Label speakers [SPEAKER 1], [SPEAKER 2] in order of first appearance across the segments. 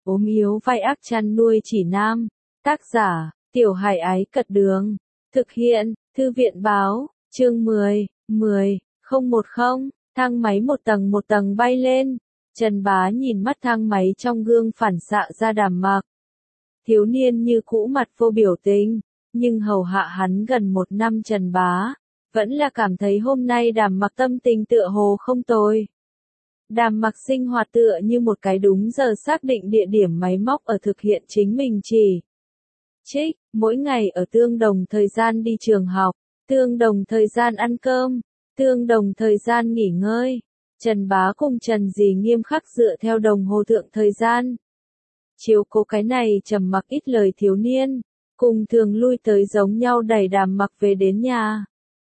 [SPEAKER 1] ốm yếu vai ác chăn nuôi chỉ nam. Tác giả, Tiểu Hải Ái Cật Đường. Thực hiện, Thư viện Báo, chương 10, 010, thang máy một tầng bay lên. Trần Bá nhìn mắt thang máy trong gương phản xạ ra Đàm Mặc. Thiếu niên như cũ mặt vô biểu tình, nhưng hầu hạ hắn gần 1 năm Trần Bá, vẫn là cảm thấy hôm nay Đàm Mặc tâm tình tựa hồ không tồi. Đàm Mặc sinh hoạt tựa như một cái đúng giờ xác định địa điểm máy móc ở thực hiện chính mình chỉ trích, mỗi ngày ở tương đồng thời gian đi trường học, tương đồng thời gian ăn cơm, tương đồng thời gian nghỉ ngơi. Trần Bá cùng Trần Dì nghiêm khắc dựa theo đồng hồ thượng thời gian. Chiếu cố cái này trầm mặc ít lời thiếu niên, cùng thường lui tới giống nhau đẩy Đàm Mặc về đến nhà.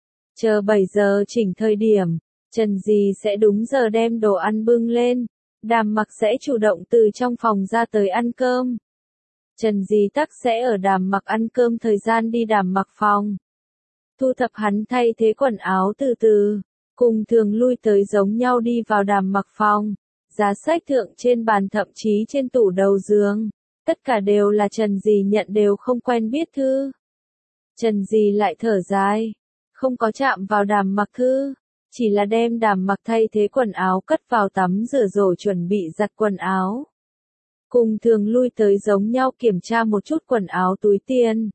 [SPEAKER 1] Chờ 7 giờ chỉnh thời điểm, Trần Dì sẽ đúng giờ đem đồ ăn bưng lên, Đàm Mặc sẽ chủ động từ trong phòng ra tới ăn cơm. Trần Dì tắc sẽ ở Đàm Mặc ăn cơm thời gian đi Đàm Mặc phòng, thu thập hắn thay thế quần áo từ từ, cùng thường lui tới giống nhau đi vào Đàm Mặc phòng. Giá sách thượng trên bàn thậm chí trên tủ đầu giường, tất cả đều là Trần Dì nhận đều không quen biết thư. Trần Dì lại thở dài, không có chạm vào Đàm Mặc thư, chỉ là đem Đàm Mặc thay thế quần áo cất vào tắm rửa rồi chuẩn bị giặt quần áo. Cùng thường lui tới giống nhau kiểm tra một chút quần áo túi tiền.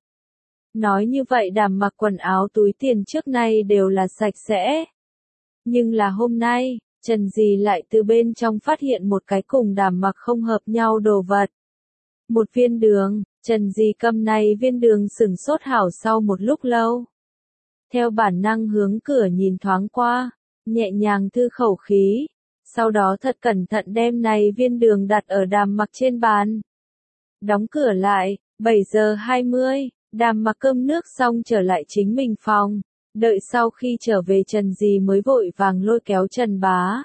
[SPEAKER 1] Nói như vậy Đàm Mặc quần áo túi tiền trước nay đều là sạch sẽ. Nhưng là hôm nay, Trần Dì lại từ bên trong phát hiện một cái cùng Đàm Mặc không hợp nhau đồ vật. Một viên đường, Trần Dì cầm này viên đường sửng sốt hảo sau một lúc lâu. Theo bản năng hướng cửa nhìn thoáng qua, nhẹ nhàng thư khẩu khí, sau đó thật cẩn thận đem này viên đường đặt ở Đàm Mặc trên bàn. Đóng cửa lại, 7 giờ 20, Đàm Mặc cơm nước xong trở lại chính mình phòng. Đợi sau khi trở về Trần Dì mới vội vàng lôi kéo Trần Bá.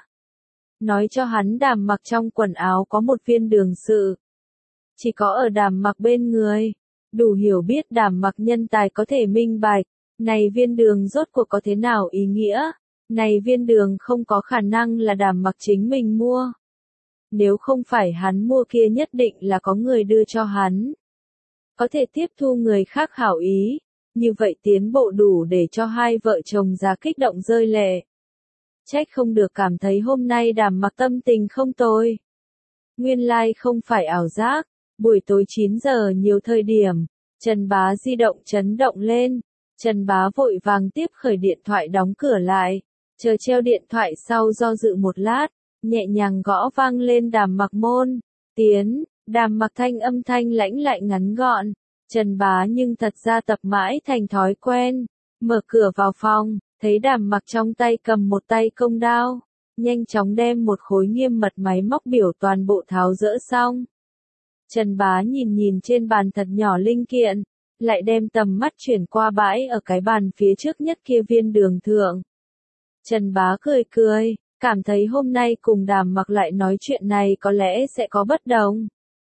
[SPEAKER 1] Nói cho hắn Đàm Mặc trong quần áo có một viên đường sự. Chỉ có ở Đàm Mặc bên người, đủ hiểu biết Đàm Mặc nhân tài có thể minh bạch, này viên đường rốt cuộc có thế nào ý nghĩa, này viên đường không có khả năng là Đàm Mặc chính mình mua. Nếu không phải hắn mua kia nhất định là có người đưa cho hắn. Có thể tiếp thu người khác hảo ý. Như vậy tiến bộ đủ để cho hai vợ chồng già kích động rơi lệ. Trách không được cảm thấy hôm nay Đàm Mặc tâm tình không tồi. Nguyên lai không phải ảo giác, buổi tối 9 giờ nhiều thời điểm, Trần Bá di động chấn động lên. Trần Bá vội vàng tiếp khởi điện thoại đóng cửa lại, chờ treo điện thoại sau do dự một lát, nhẹ nhàng gõ vang lên Đàm Mặc môn. Tiến, Đàm Mặc thanh âm thanh lãnh lại ngắn gọn. Trần Bá nhưng thật ra tập mãi thành thói quen, mở cửa vào phòng, thấy Đàm Mặc trong tay cầm một tay công đao, nhanh chóng đem một khối nghiêm mật máy móc biểu toàn bộ tháo dỡ xong. Trần Bá nhìn nhìn trên bàn thật nhỏ linh kiện, lại đem tầm mắt chuyển qua bãi ở cái bàn phía trước nhất kia viên đường thượng. Trần Bá cười cười, cảm thấy hôm nay cùng Đàm Mặc lại nói chuyện này có lẽ sẽ có bất đồng.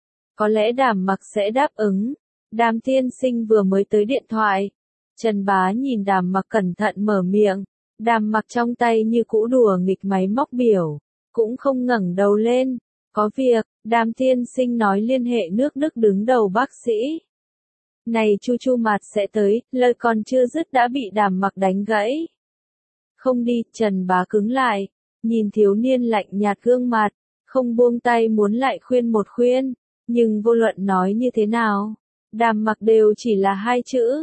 [SPEAKER 1] Có lẽ Đàm Mặc sẽ đáp ứng. Đàm tiên sinh vừa mới tới điện thoại. Trần Bá nhìn Đàm Mặc cẩn thận mở miệng. Đàm Mặc trong tay như cũ đùa nghịch máy móc biểu, cũng không ngẩng đầu lên. Có việc, Đàm tiên sinh nói liên hệ nước Đức đứng đầu bác sĩ. Này Chu Mạt sẽ tới, lời còn chưa dứt đã bị Đàm Mặc đánh gãy. Không đi, Trần Bá cứng lại, nhìn thiếu niên lạnh nhạt gương mặt, không buông tay muốn lại khuyên một khuyên, nhưng vô luận nói như thế nào. Đàm Mặc đều chỉ là 2 chữ,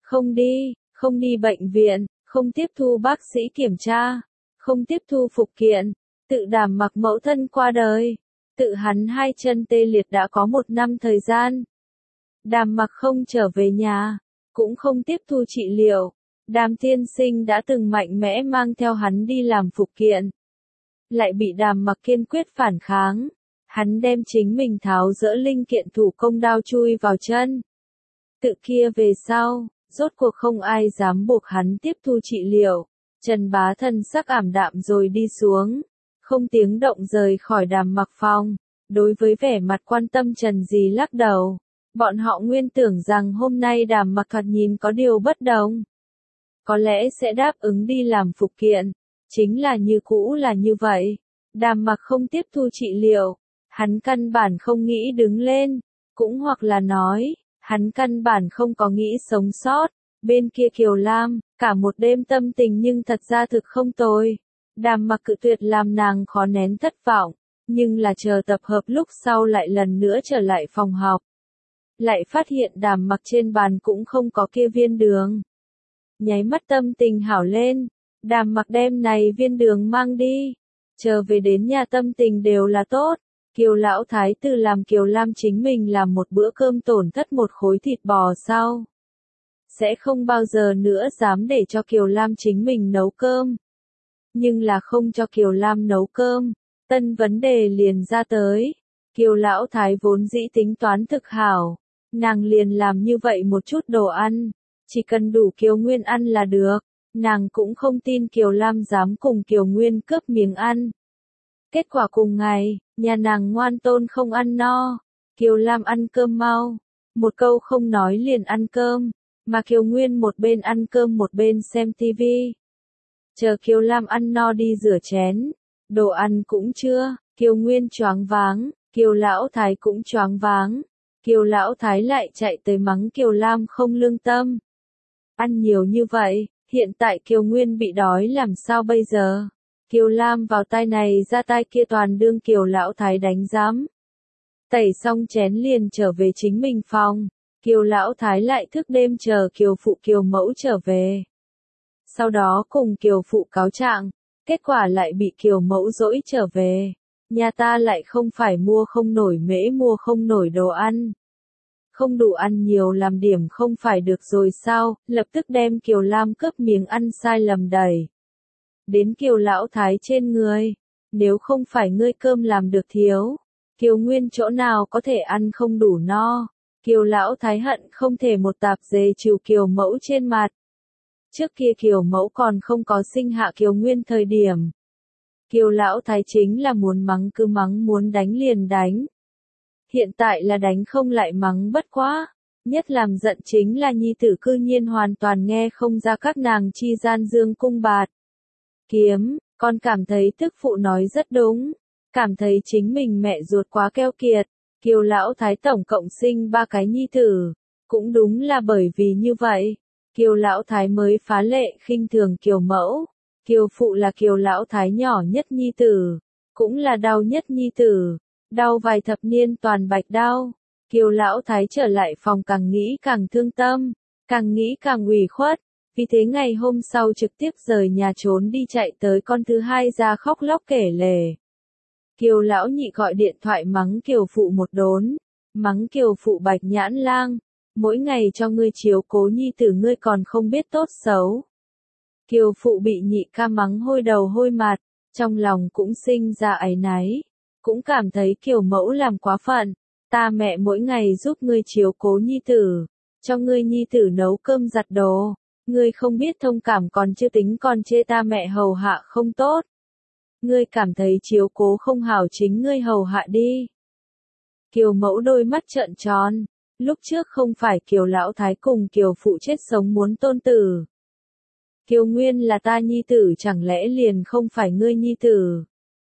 [SPEAKER 1] không đi bệnh viện, không tiếp thu bác sĩ kiểm tra, không tiếp thu phục kiện, tự Đàm Mặc mẫu thân qua đời, tự hắn 2 chân tê liệt đã có 1 năm thời gian. Đàm Mặc không trở về nhà, cũng không tiếp thu trị liệu, Đàm tiên sinh đã từng mạnh mẽ mang theo hắn đi làm phục kiện. Lại bị Đàm Mặc kiên quyết phản kháng. Hắn đem chính mình tháo dỡ linh kiện thủ công đao chui vào chân. Tự kia về sau, rốt cuộc không ai dám buộc hắn tiếp thu trị liệu. Trần Bá thân sắc ảm đạm rồi đi xuống, không tiếng động rời khỏi Đàm Mặc phòng. Đối với vẻ mặt quan tâm Trần Dì lắc đầu. Bọn họ nguyên tưởng rằng hôm nay Đàm Mặc thoạt nhìn có điều bất đồng. Có lẽ sẽ đáp ứng đi làm phục kiện. Chính là như cũ là như vậy. Đàm Mặc không tiếp thu trị liệu. Hắn căn bản không nghĩ đứng lên, cũng hoặc là nói, hắn căn bản không có nghĩ sống sót. Bên kia Kiều Lam, cả một đêm tâm tình nhưng thật ra thực không tồi. Đàm Mặc cự tuyệt làm nàng khó nén thất vọng, nhưng là chờ tập hợp lúc sau lại lần nữa trở lại phòng học. Lại phát hiện Đàm Mặc trên bàn cũng không có kia viên đường. Nháy mắt tâm tình hảo lên, Đàm Mặc đem này viên đường mang đi. Chờ về đến nhà tâm tình đều là tốt. Kiều lão thái tử làm Kiều Lam chính mình làm một bữa cơm tổn thất một khối thịt bò sau. Sẽ không bao giờ nữa dám để cho Kiều Lam chính mình nấu cơm. Nhưng là không cho Kiều Lam nấu cơm, tân vấn đề liền ra tới. Kiều lão thái vốn dĩ tính toán thực hảo, nàng liền làm như vậy một chút đồ ăn, chỉ cần đủ Kiều Nguyên ăn là được, nàng cũng không tin Kiều Lam dám cùng Kiều Nguyên cướp miếng ăn. Kết quả cùng ngày, nhà nàng ngoan tôn không ăn no, Kiều Lam ăn cơm mau, một câu không nói liền ăn cơm, mà Kiều Nguyên một bên ăn cơm một bên xem tivi. Chờ Kiều Lam ăn no đi rửa chén, đồ ăn cũng chưa, Kiều Nguyên choáng váng, Kiều lão thái cũng choáng váng. Kiều lão thái lại chạy tới mắng Kiều Lam không lương tâm. Ăn nhiều như vậy, hiện tại Kiều Nguyên bị đói làm sao bây giờ? Kiều Lam vào tai này ra tai kia toàn đương Kiều lão thái đánh giám. Tẩy xong chén liền trở về chính mình phòng, Kiều lão thái lại thức đêm chờ Kiều phụ Kiều mẫu trở về. Sau đó cùng Kiều phụ cáo trạng, kết quả lại bị Kiều mẫu dỗi trở về. Nhà ta lại không phải mua không nổi mễ mua không nổi đồ ăn. Không đủ ăn nhiều làm điểm không phải được rồi sao, lập tức đem Kiều Lam cướp miếng ăn sai lầm đẩy đến Kiều lão thái trên người. Nếu không phải ngươi cơm làm được thiếu, Kiều Nguyên chỗ nào có thể ăn không đủ no. Kiều lão thái hận không thể một tạp dề chịu Kiều mẫu trên mặt. Trước kia Kiều mẫu còn không có sinh hạ Kiều Nguyên thời điểm. Kiều lão thái chính là muốn mắng cứ mắng, muốn đánh liền đánh. Hiện tại là đánh không lại mắng bất quá. Nhất làm giận chính là nhi tử cư nhiên hoàn toàn nghe không ra các nàng chi gian dương cung bạt kiếm, con cảm thấy tức phụ nói rất đúng. Cảm thấy chính mình mẹ ruột quá keo kiệt. Kiều lão thái tổng cộng sinh 3 cái nhi tử. Cũng đúng là bởi vì như vậy, Kiều lão thái mới phá lệ khinh thường Kiều mẫu. Kiều phụ là Kiều lão thái nhỏ nhất nhi tử, cũng là đau nhất nhi tử, đau vài thập niên toàn bạch đau. Kiều lão thái trở lại phòng càng nghĩ càng thương tâm, càng nghĩ càng ủy khuất, vì thế ngày hôm sau trực tiếp rời nhà trốn đi chạy tới con thứ hai ra khóc lóc kể lể. Kiều lão nhị gọi điện thoại mắng Kiều phụ một đốn, mắng Kiều phụ bạch nhãn lang, mỗi ngày cho ngươi chiếu cố nhi tử ngươi còn không biết tốt xấu. Kiều phụ bị nhị ca mắng hôi đầu hôi mặt, trong lòng cũng sinh ra áy náy, cũng cảm thấy Kiều mẫu làm quá phận. Ta mẹ mỗi ngày giúp ngươi chiếu cố nhi tử, cho ngươi nhi tử nấu cơm giặt đồ, ngươi không biết thông cảm còn chưa tính còn chê ta mẹ hầu hạ không tốt. Ngươi cảm thấy chiếu cố không hảo chính ngươi hầu hạ đi. Kiều mẫu đôi mắt trợn tròn, lúc trước không phải Kiều lão thái cùng Kiều phụ chết sống muốn tôn tử. Kiều Nguyên là ta nhi tử chẳng lẽ liền không phải ngươi nhi tử.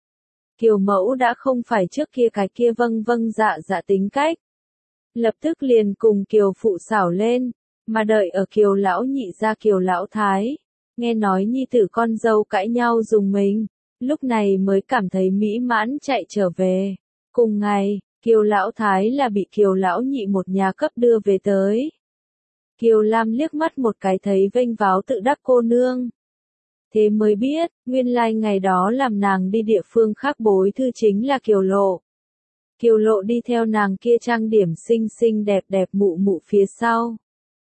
[SPEAKER 1] Kiều mẫu đã không phải trước kia cái kia vâng vâng dạ dạ tính cách. Lập tức liền cùng Kiều phụ xảo lên, mà đợi ở Kiều lão nhị ra Kiều lão thái. Nghe nói nhi tử con dâu cãi nhau dùng mình, lúc này mới cảm thấy mỹ mãn chạy trở về. Cùng ngày, Kiều lão thái là bị Kiều lão nhị một nhà cấp đưa về tới. Kiều Lam liếc mắt một cái thấy vênh váo tự đắc cô nương. Thế mới biết, nguyên lai ngày đó làm nàng đi địa phương khác bối thư chính là Kiều Lộ. Kiều Lộ đi theo nàng kia trang điểm xinh xinh đẹp đẹp mụ mụ phía sau.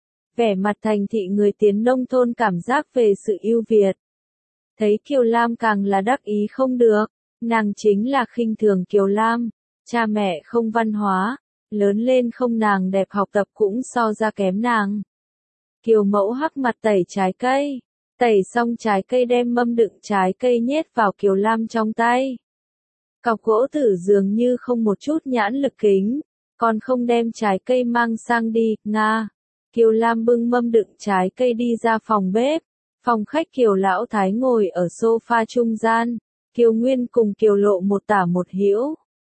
[SPEAKER 1] Vẻ mặt thành thị người tiến nông thôn cảm giác về sự ưu việt. Thấy Kiều Lam càng là đắc ý không được, nàng chính là khinh thường Kiều Lam, cha mẹ không văn hóa, lớn lên không nàng đẹp học tập cũng so ra kém nàng. Kiều mẫu hắc mặt tẩy trái cây, tẩy xong trái cây đem mâm đựng trái cây nhét vào Kiều Lam trong tay. Cọc gỗ tử dường như không một chút nhãn lực kính, còn không đem trái cây mang sang đi, nga. Kiều Lam bưng mâm đựng trái cây đi ra phòng bếp, phòng khách Kiều lão thái ngồi ở sofa trung gian, Kiều Nguyên cùng Kiều Lộ một tả một hữu.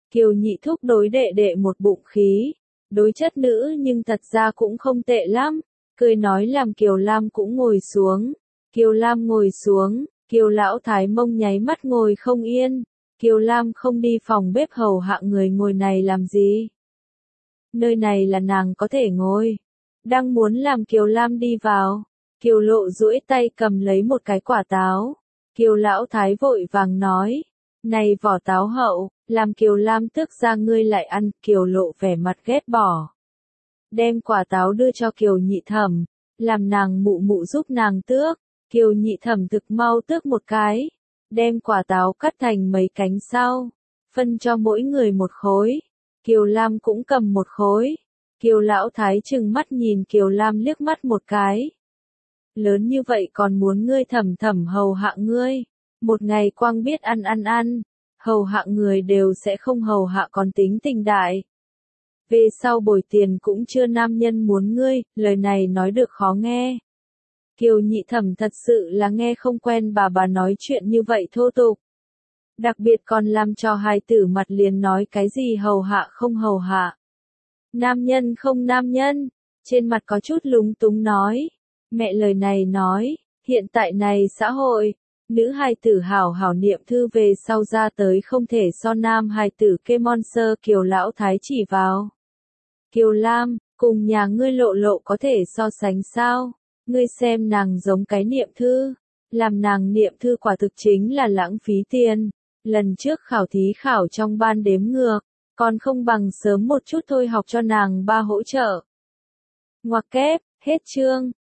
[SPEAKER 1] Kiều Nhị Thúc đối đệ đệ một bụng khí, đối chất nữ nhưng thật ra cũng không tệ lắm, cười nói làm Kiều Lam cũng ngồi xuống. Kiều Lam ngồi xuống, Kiều Lão Thái mông nháy mắt ngồi không yên, Kiều Lam không đi phòng bếp hầu hạ người ngồi này làm gì? Nơi này là nàng có thể ngồi. Đang muốn làm Kiều Lam đi vào, Kiều Lộ duỗi tay cầm lấy một cái quả táo. Kiều Lão Thái vội vàng nói, này vỏ táo hậu, làm Kiều Lam tước ra ngươi lại ăn. Kiều Lộ vẻ mặt ghét bỏ. Đem quả táo đưa cho Kiều Nhị Thẩm, làm nàng mụ mụ giúp nàng tước. Kiều Nhị Thẩm thực mau tước một cái, đem quả táo cắt thành mấy cánh sau, phân cho mỗi người một khối. Kiều Lam cũng cầm một khối. Kiều Lão Thái trừng mắt nhìn Kiều Lam liếc mắt một cái. Lớn như vậy còn muốn ngươi Thẩm Thẩm hầu hạ ngươi, một ngày quang biết ăn, hầu hạ người đều sẽ không hầu hạ còn tính tình đại. Về sau bồi tiền cũng chưa nam nhân muốn ngươi, lời này nói được khó nghe. Kiều Nhị Thẩm thật sự là nghe không quen bà nói chuyện như vậy thô tục. Đặc biệt còn làm cho hài tử mặt liền nói cái gì hầu hạ không hầu hạ. Nam nhân không nam nhân, trên mặt có chút lúng túng nói. Mẹ lời này nói, hiện tại này xã hội, nữ hài tử hảo hảo niệm thư về sau ra tới không thể so nam hài tử kê mon sơ. Kiều Lão Thái chỉ vào. Kiều Lam, cùng nhà ngươi Lộ Lộ có thể so sánh sao? Ngươi xem nàng giống cái niệm thư, làm nàng niệm thư quả thực chính là lãng phí tiền. Lần trước khảo thí khảo trong ban đếm ngược, còn không bằng sớm một chút thôi học cho nàng ba hỗ trợ. Ngoặc kép, hết chương.